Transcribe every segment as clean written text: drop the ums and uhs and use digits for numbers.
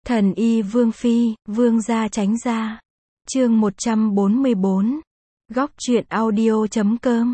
Thần y Vương Phi, Vương gia tránh ra. Chương 144. Góc truyện audio.com.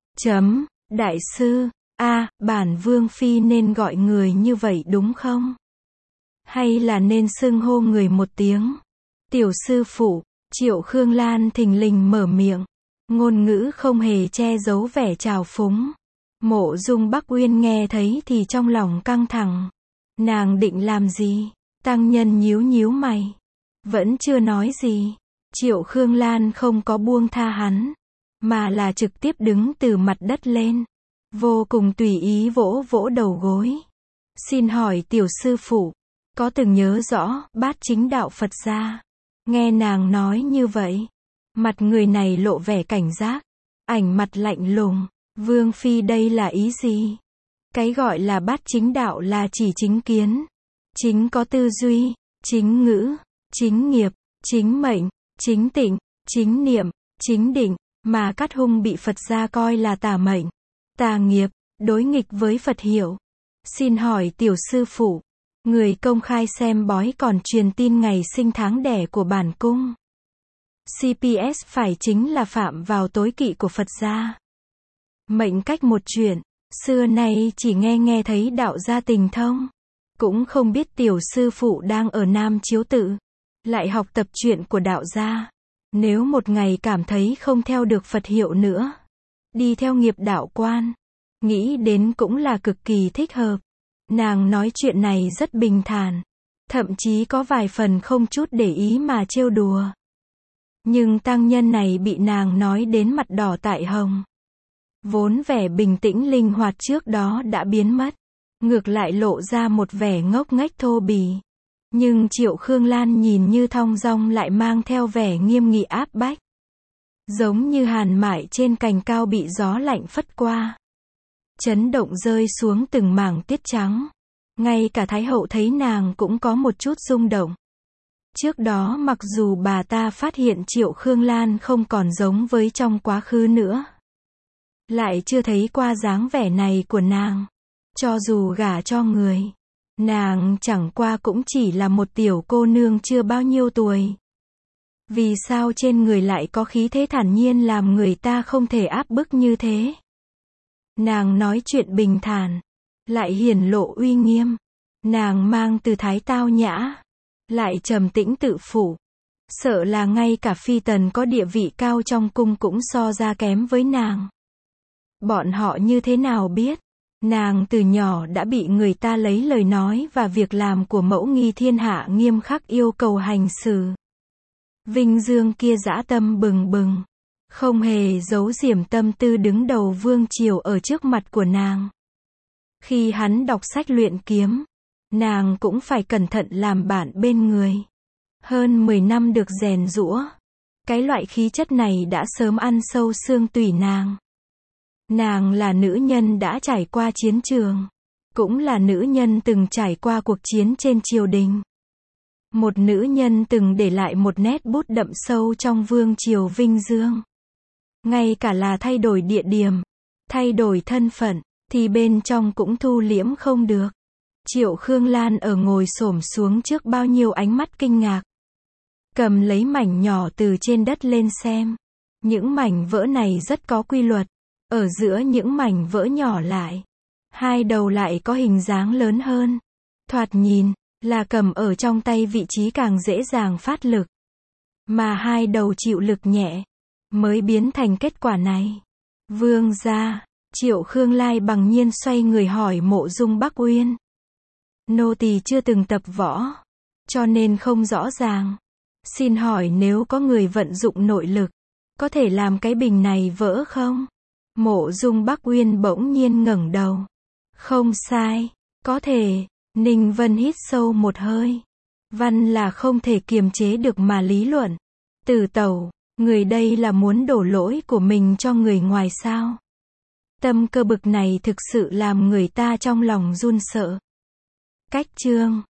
Đại sư, bản Vương Phi nên gọi người như vậy đúng không? Hay là nên xưng hô người một tiếng? Tiểu sư phụ, Triệu Khương Lan thình lình mở miệng. Ngôn ngữ không hề che giấu vẻ trào phúng. Mộ Dung Bắc Uyên nghe thấy thì trong lòng căng thẳng. Nàng định làm gì? Tăng nhân nhíu nhíu mày. Vẫn chưa nói gì. Triệu Khương Lan không có buông tha hắn, mà là trực tiếp đứng từ mặt đất lên. Vô cùng tùy ý vỗ vỗ đầu gối. Xin hỏi tiểu sư phụ, có từng nhớ rõ Bát Chính Đạo Phật gia? Nghe nàng nói như vậy, mặt người này lộ vẻ cảnh giác, ảnh mặt lạnh lùng. Vương Phi đây là ý gì? Cái gọi là Bát Chính Đạo là chỉ chính kiến, chính có tư duy, chính ngữ, chính nghiệp, chính mệnh, chính tịnh, chính niệm, chính định, mà Cát Hung bị Phật gia coi là tà mệnh, tà nghiệp, đối nghịch với Phật hiệu. Xin hỏi tiểu sư phụ, người công khai xem bói còn truyền tin ngày sinh tháng đẻ của bản cung. CPS phải chính là phạm vào tối kỵ của Phật gia. Mệnh cách một chuyện, xưa nay chỉ nghe thấy đạo gia tình thông. Cũng không biết tiểu sư phụ đang ở Nam Chiếu Tự, lại học tập chuyện của đạo gia. Nếu một ngày cảm thấy không theo được Phật hiệu nữa, đi theo nghiệp đạo quan, nghĩ đến cũng là cực kỳ thích hợp. Nàng nói chuyện này rất bình thản, thậm chí có vài phần không chút để ý mà trêu đùa. Nhưng tăng nhân này bị nàng nói đến mặt đỏ tại hồng. Vốn vẻ bình tĩnh linh hoạt trước đó đã biến mất, ngược lại lộ ra một vẻ ngốc nghếch thô bỉ. Nhưng Triệu Khương Lan nhìn như thong dong lại mang theo vẻ nghiêm nghị áp bách. Giống như hàn mại trên cành cao bị gió lạnh phất qua. Chấn động rơi xuống từng mảng tiết trắng. Ngay cả Thái hậu thấy nàng cũng có một chút rung động. Trước đó mặc dù bà ta phát hiện Triệu Khương Lan không còn giống với trong quá khứ nữa, lại chưa thấy qua dáng vẻ này của nàng. Cho dù gả cho người, nàng chẳng qua cũng chỉ là một tiểu cô nương chưa bao nhiêu tuổi. Vì sao trên người lại có khí thế thản nhiên làm người ta không thể áp bức như thế? Nàng nói chuyện bình thản, lại hiển lộ uy nghiêm. Nàng mang tư thái tao nhã, lại trầm tĩnh tự phụ. Sợ là ngay cả phi tần có địa vị cao trong cung cũng so ra kém với nàng. Bọn họ như thế nào biết? Nàng từ nhỏ đã bị người ta lấy lời nói và việc làm của mẫu nghi thiên hạ nghiêm khắc yêu cầu hành xử. Vinh Dương kia dã tâm bừng bừng, không hề giấu giểm tâm tư đứng đầu vương triều ở trước mặt của nàng. Khi hắn đọc sách luyện kiếm, nàng cũng phải cẩn thận làm bạn bên người. Hơn 10 năm được rèn giũa, cái loại khí chất này đã sớm ăn sâu xương tủy nàng. Nàng là nữ nhân đã trải qua chiến trường, cũng là nữ nhân từng trải qua cuộc chiến trên triều đình. Một nữ nhân từng để lại một nét bút đậm sâu trong vương triều Vinh Dương. Ngay cả là thay đổi địa điểm, thay đổi thân phận, thì bên trong cũng thu liễm không được. Triệu Khương Lan ở ngồi xổm xuống trước bao nhiêu ánh mắt kinh ngạc. Cầm lấy mảnh nhỏ từ trên đất lên xem. Những mảnh vỡ này rất có quy luật. Ở giữa những mảnh vỡ nhỏ lại, hai đầu lại có hình dáng lớn hơn. Thoạt nhìn, là cầm ở trong tay vị trí càng dễ dàng phát lực. Mà hai đầu chịu lực nhẹ, mới biến thành kết quả này. Vương gia, Triệu Khương Lai bằng nhiên xoay người hỏi Mộ Dung Bắc Uyên. Nô tỳ chưa từng tập võ, cho nên không rõ ràng. Xin hỏi nếu có người vận dụng nội lực, có thể làm cái bình này vỡ không? Mộ Dung Bắc Uyên bỗng nhiên ngẩng đầu. Không sai, có thể. Ninh Vân hít sâu một hơi. Văn là không thể kiềm chế được mà lý luận. Tử tẩu, người đây là muốn đổ lỗi của mình cho người ngoài sao? Tâm cơ bực này thực sự làm người ta trong lòng run sợ. Cách chương